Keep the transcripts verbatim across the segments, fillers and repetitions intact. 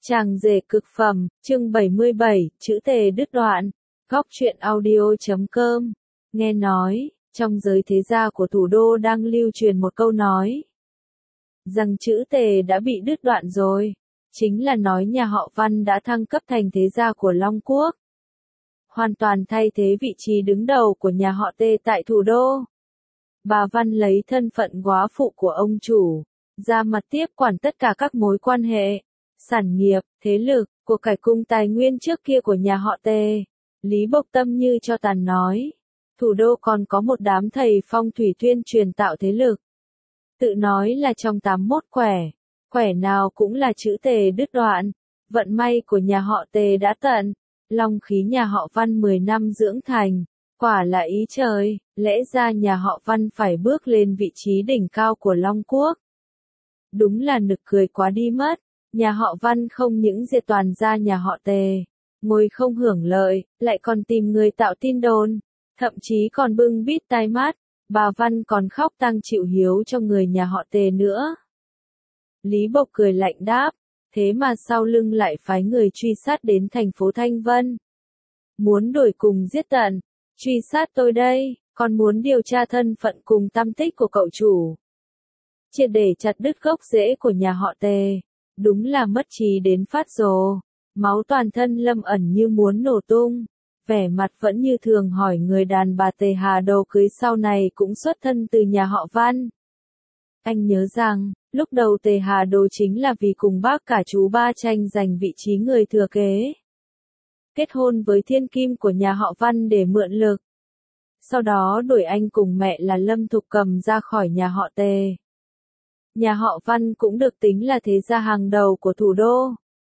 Chàng rể cực phẩm, chương bảy mươi bảy, chữ tề đứt đoạn. Góc truyện audio chấm com. Nghe nói, trong giới thế gia của thủ đô đang lưu truyền một câu nói. Rằng chữ tề đã bị đứt đoạn rồi. Chính là nói nhà họ Văn đã thăng cấp thành thế gia của Long Quốc. Hoàn toàn thay thế vị trí đứng đầu của nhà họ Tề tại thủ đô. Bà Văn lấy thân phận góa phụ của ông chủ, ra mặt tiếp quản tất cả các mối quan hệ, sản nghiệp, thế lực, của cải cung tài nguyên trước kia của nhà họ Tề. Lý Bộc tâm như cho tàn nói, thủ đô còn có một đám thầy phong thủy tuyên truyền tạo thế lực. Tự nói là trong tám mươi mốt quẻ, quẻ nào cũng là chữ Tề đứt đoạn. Vận may của nhà họ Tề đã tận, long khí nhà họ Văn mười năm dưỡng thành, quả là ý trời, lẽ ra nhà họ Văn phải bước lên vị trí đỉnh cao của Long Quốc. Đúng là nực cười quá đi mất, nhà họ Văn không những diệt toàn gia nhà họ Tề, ngồi không hưởng lợi, lại còn tìm người tạo tin đồn, thậm chí còn bưng bít tai mắt, bà Văn còn khóc tang chịu hiếu cho người nhà họ Tề nữa. Lý Bộc cười lạnh đáp, thế mà sau lưng lại phái người truy sát đến thành phố Thanh Vân. Muốn đuổi cùng giết tận, truy sát tôi đây, còn muốn điều tra thân phận cùng tăm tích của cậu chủ. Triệt để chặt đứt gốc rễ của nhà họ Tề, đúng là mất trí đến phát rồ. Máu toàn thân Lâm Ẩn như muốn nổ tung, vẻ mặt vẫn như thường hỏi người đàn bà Tề Hà đầu cưới sau này cũng xuất thân từ nhà họ Văn. Anh nhớ rằng, lúc đầu Tề Hà Đồ chính là vì cùng bác cả chú ba tranh giành vị trí người thừa kế. Kết hôn với thiên kim của nhà họ Văn để mượn lực. Sau đó đuổi anh cùng mẹ là Lâm Thục Cầm ra khỏi nhà họ Tề. Nhà họ Văn cũng được tính là thế gia hàng đầu của thủ đô.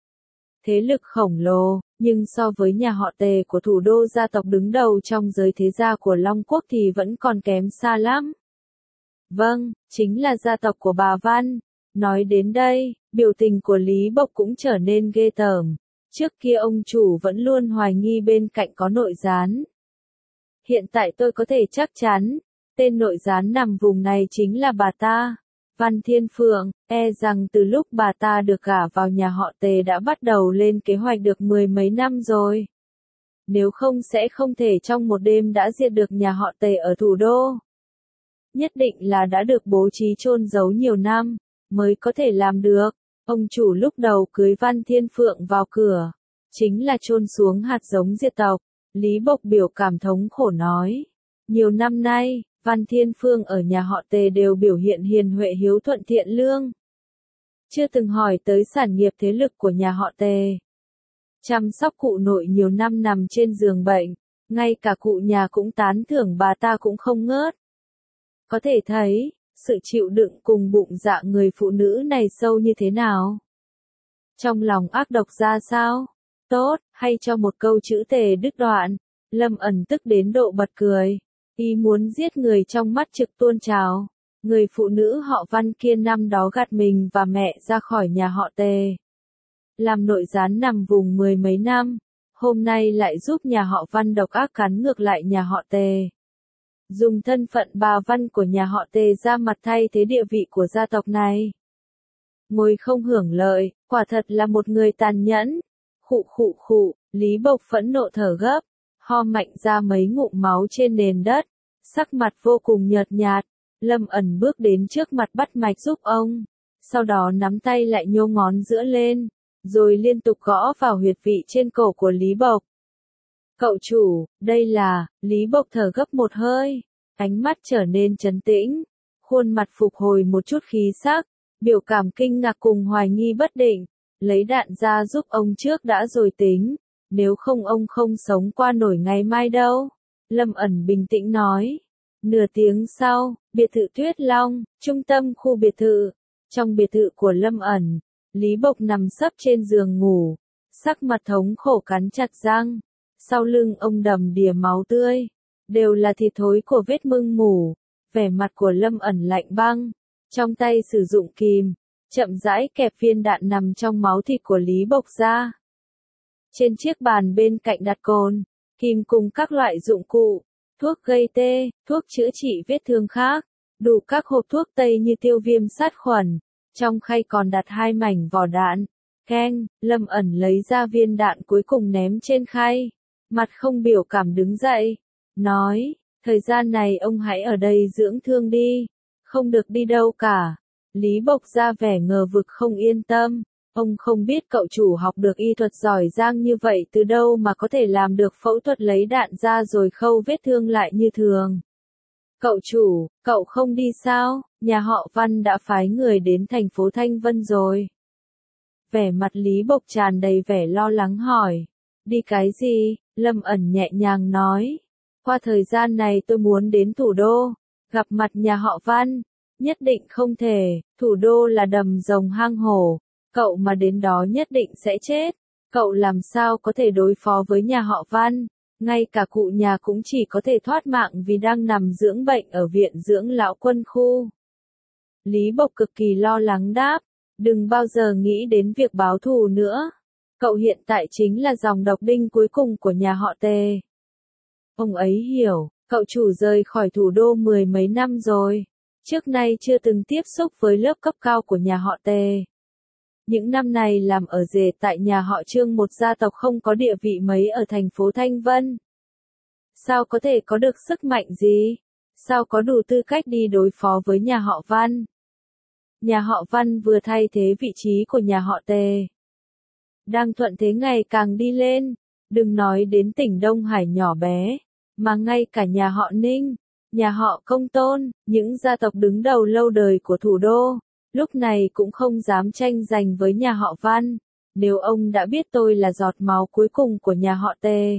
Thế lực khổng lồ, nhưng so với nhà họ Tề của thủ đô gia tộc đứng đầu trong giới thế gia của Long Quốc thì vẫn còn kém xa lắm. Vâng, chính là gia tộc của bà Văn. Nói đến đây, biểu tình của Lý Bộc cũng trở nên ghê tởm. Trước kia ông chủ vẫn luôn hoài nghi bên cạnh có nội gián. Hiện tại tôi có thể chắc chắn, tên nội gián nằm vùng này chính là bà ta. Văn Thiên Phượng, e rằng từ lúc bà ta được gả vào nhà họ Tề đã bắt đầu lên kế hoạch được mười mấy năm rồi. Nếu không sẽ không thể trong một đêm đã diệt được nhà họ Tề ở thủ đô. Nhất định là đã được bố trí chôn giấu nhiều năm, mới có thể làm được. Ông chủ lúc đầu cưới Văn Thiên Phượng vào cửa, chính là chôn xuống hạt giống diệt tộc. Lý Bộc biểu cảm thống khổ nói. Nhiều năm nay, Văn Thiên Phương ở nhà họ Tề đều biểu hiện hiền huệ hiếu thuận thiện lương. Chưa từng hỏi tới sản nghiệp thế lực của nhà họ Tề. Chăm sóc cụ nội nhiều năm nằm trên giường bệnh, ngay cả cụ nhà cũng tán thưởng bà ta cũng không ngớt. Có thể thấy, sự chịu đựng cùng bụng dạ người phụ nữ này sâu như thế nào. Trong lòng ác độc ra sao? Tốt, hay cho một câu chữ Tề đứt đoạn. Lâm Ẩn tức đến độ bật cười. Y muốn giết người trong mắt trực tuôn trào. Người phụ nữ họ Văn kia năm đó gạt mình và mẹ ra khỏi nhà họ Tề. Làm nội gián nằm vùng mười mấy năm. Hôm nay lại giúp nhà họ Văn độc ác cắn ngược lại nhà họ Tề. Dùng thân phận bà Văn của nhà họ Tề ra mặt thay thế địa vị của gia tộc này. Ngồi không hưởng lợi, quả thật là một người tàn nhẫn. Khụ khụ khụ, Lý Bộc phẫn nộ thở gấp, ho mạnh ra mấy ngụm máu trên nền đất, sắc mặt vô cùng nhợt nhạt. Lâm Ẩn bước đến trước mặt bắt mạch giúp ông, sau đó nắm tay lại nhô ngón giữa lên, rồi liên tục gõ vào huyệt vị trên cổ của Lý Bộc. Cậu chủ, đây là, Lý Bộc thở gấp một hơi, ánh mắt trở nên trấn tĩnh, khuôn mặt phục hồi một chút khí sắc, biểu cảm kinh ngạc cùng hoài nghi bất định, lấy đạn ra giúp ông trước đã rồi tính, nếu không ông không sống qua nổi ngày mai đâu. Lâm Ẩn bình tĩnh nói. Nửa tiếng sau, biệt thự Tuyết Long, trung tâm khu biệt thự. Trong biệt thự của Lâm Ẩn, Lý Bộc nằm sấp trên giường ngủ, sắc mặt thống khổ cắn chặt răng. Sau lưng ông đầm đìa máu tươi, đều là thịt thối của vết mưng mủ. Vẻ mặt của Lâm Ẩn lạnh băng, trong tay sử dụng kìm, chậm rãi kẹp viên đạn nằm trong máu thịt của Lý Bộc ra. Trên chiếc bàn bên cạnh đặt cồn, kìm cùng các loại dụng cụ, thuốc gây tê, thuốc chữa trị vết thương khác, đủ các hộp thuốc tây như tiêu viêm sát khuẩn. Trong khay còn đặt hai mảnh vỏ đạn, Keng, Lâm ẩn lấy ra viên đạn cuối cùng ném trên khay. Mặt không biểu cảm đứng dậy. Nói, thời gian này ông hãy ở đây dưỡng thương đi. Không được đi đâu cả. Lý Bộc ra vẻ ngờ vực không yên tâm. Ông không biết cậu chủ học được y thuật giỏi giang như vậy từ đâu mà có thể làm được phẫu thuật lấy đạn ra rồi khâu vết thương lại như thường. Cậu chủ, cậu không đi sao? Nhà họ Văn đã phái người đến thành phố Thanh Vân rồi. Vẻ mặt Lý Bộc tràn đầy vẻ lo lắng hỏi. Đi cái gì? Lâm ẩn nhẹ nhàng nói. Qua thời gian này tôi muốn đến thủ đô, gặp mặt nhà họ Văn. Nhất định không thể, thủ đô là đầm rồng hang hổ. Cậu mà đến đó nhất định sẽ chết. Cậu làm sao có thể đối phó với nhà họ Văn? Ngay cả cụ nhà cũng chỉ có thể thoát mạng vì đang nằm dưỡng bệnh ở viện dưỡng lão quân khu. Lý Bộc cực kỳ lo lắng đáp. Đừng bao giờ nghĩ đến việc báo thù nữa. Cậu hiện tại chính là dòng độc đinh cuối cùng của nhà họ Tề. Ông ấy hiểu, cậu chủ rời khỏi thủ đô mười mấy năm rồi. Trước nay chưa từng tiếp xúc với lớp cấp cao của nhà họ Tề. Những năm này làm ở rể tại nhà họ Trương, một gia tộc không có địa vị mấy ở thành phố Thanh Vân. Sao có thể có được sức mạnh gì? Sao có đủ tư cách đi đối phó với nhà họ Văn? Nhà họ Văn vừa thay thế vị trí của nhà họ Tề. Đang thuận thế ngày càng đi lên. Đừng nói đến tỉnh Đông Hải nhỏ bé, mà ngay cả nhà họ Ninh, nhà họ Công Tôn, những gia tộc đứng đầu lâu đời của thủ đô, lúc này cũng không dám tranh giành với nhà họ Văn. Nếu ông đã biết tôi là giọt máu cuối cùng của nhà họ Tề.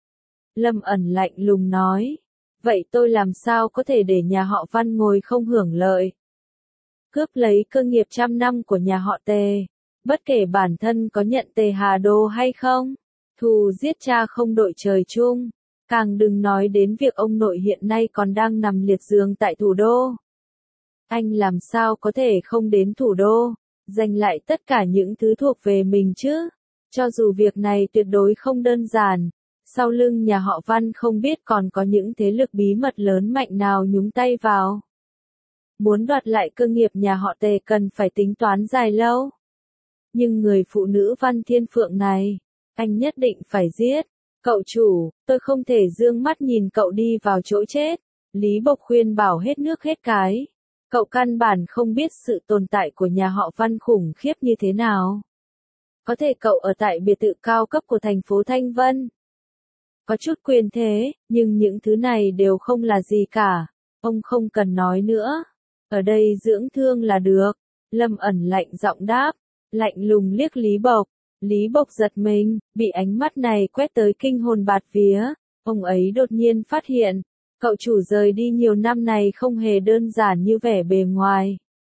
Lâm ẩn lạnh lùng nói. Vậy tôi làm sao có thể để nhà họ Văn ngồi không hưởng lợi? Cướp lấy cơ nghiệp trăm năm của nhà họ Tề. Bất kể bản thân có nhận Tề Hà Đô hay không. Thù giết cha không đội trời chung. Càng đừng nói đến việc ông nội hiện nay còn đang nằm liệt giường tại thủ đô. Anh làm sao có thể không đến thủ đô, giành lại tất cả những thứ thuộc về mình chứ? Cho dù việc này tuyệt đối không đơn giản, sau lưng nhà họ Văn không biết còn có những thế lực bí mật lớn mạnh nào nhúng tay vào. Muốn đoạt lại cơ nghiệp nhà họ Tề cần phải tính toán dài lâu. Nhưng người phụ nữ Văn Thiên Phượng này, anh nhất định phải giết. Cậu chủ, tôi không thể dương mắt nhìn cậu đi vào chỗ chết. Lý Bộc khuyên bảo hết nước hết cái. Cậu căn bản không biết sự tồn tại của nhà họ Văn khủng khiếp như thế nào. Có thể cậu ở tại biệt thự cao cấp của thành phố Thanh Vân. Có chút quyền thế, nhưng những thứ này đều không là gì cả. Ông không cần nói nữa. Ở đây dưỡng thương là được. Lâm ẩn lạnh giọng đáp. Lạnh lùng liếc Lý Bộc. Lý Bộc giật mình, bị ánh mắt này quét tới kinh hồn bạt vía. Ông ấy đột nhiên phát hiện, cậu chủ rời đi nhiều năm này không hề đơn giản như vẻ bề ngoài.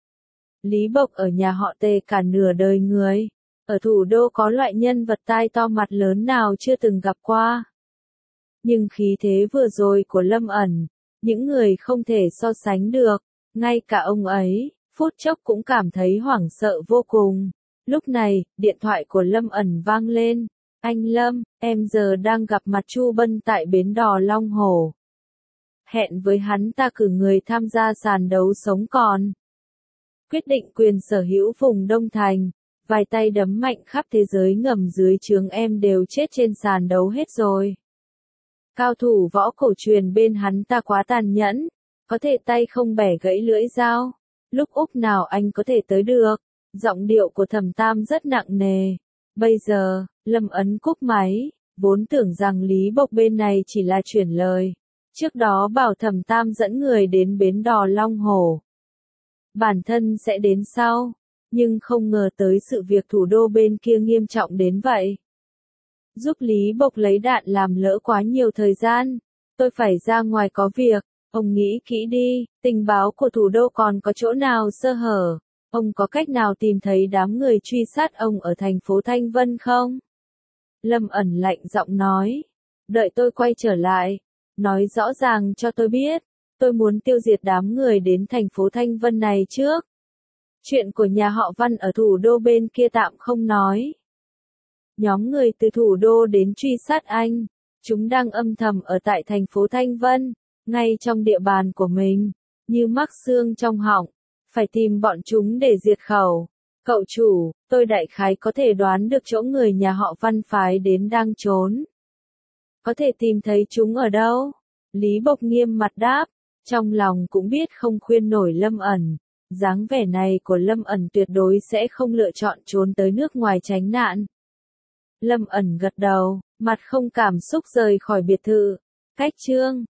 Lý Bộc ở nhà họ Tề cả nửa đời người. Ở thủ đô có loại nhân vật tai to mặt lớn nào chưa từng gặp qua. Nhưng khí thế vừa rồi của Lâm ẩn, những người không thể so sánh được. Ngay cả ông ấy, phút chốc cũng cảm thấy hoảng sợ vô cùng. Lúc này, điện thoại của Lâm ẩn vang lên. Anh Lâm, em giờ đang gặp mặt Chu Bân tại bến đò Long Hồ. Hẹn với hắn ta cử người tham gia sàn đấu sống còn. Quyết định quyền sở hữu vùng Đông Thành. Vài tay đấm mạnh khắp thế giới ngầm dưới trướng em đều chết trên sàn đấu hết rồi. Cao thủ võ cổ truyền bên hắn ta quá tàn nhẫn. Có thể tay không bẻ gãy lưỡi dao. Lúc Úc nào anh có thể tới được. Giọng điệu của Thẩm Tam rất nặng nề. Bây giờ, Lâm ấn cúp máy, vốn tưởng rằng Lý Bộc bên này chỉ là chuyển lời. Trước đó bảo Thẩm Tam dẫn người đến bến đò Long Hồ. Bản thân sẽ đến sau, nhưng không ngờ tới sự việc thủ đô bên kia nghiêm trọng đến vậy. Giúp Lý Bộc lấy đạn làm lỡ quá nhiều thời gian. Tôi phải ra ngoài có việc, ông nghĩ kỹ đi, tình báo của thủ đô còn có chỗ nào sơ hở. Ông có cách nào tìm thấy đám người truy sát ông ở thành phố Thanh Vân không? Lâm ẩn lạnh giọng nói. Đợi tôi quay trở lại. Nói rõ ràng cho tôi biết. Tôi muốn tiêu diệt đám người đến thành phố Thanh Vân này trước. Chuyện của nhà họ Văn ở thủ đô bên kia tạm không nói. Nhóm người từ thủ đô đến truy sát anh. Chúng đang âm thầm ở tại thành phố Thanh Vân. Ngay trong địa bàn của mình. Như mắc xương trong họng. Phải tìm bọn chúng để diệt khẩu. Cậu chủ, tôi đại khái có thể đoán được chỗ người nhà họ Văn phái đến đang trốn. Có thể tìm thấy chúng ở đâu? Lý Bộc nghiêm mặt đáp, trong lòng cũng biết không khuyên nổi Lâm ẩn. Dáng vẻ này của Lâm ẩn tuyệt đối sẽ không lựa chọn trốn tới nước ngoài tránh nạn. Lâm ẩn gật đầu, mặt không cảm xúc rời khỏi biệt thự. Cách chương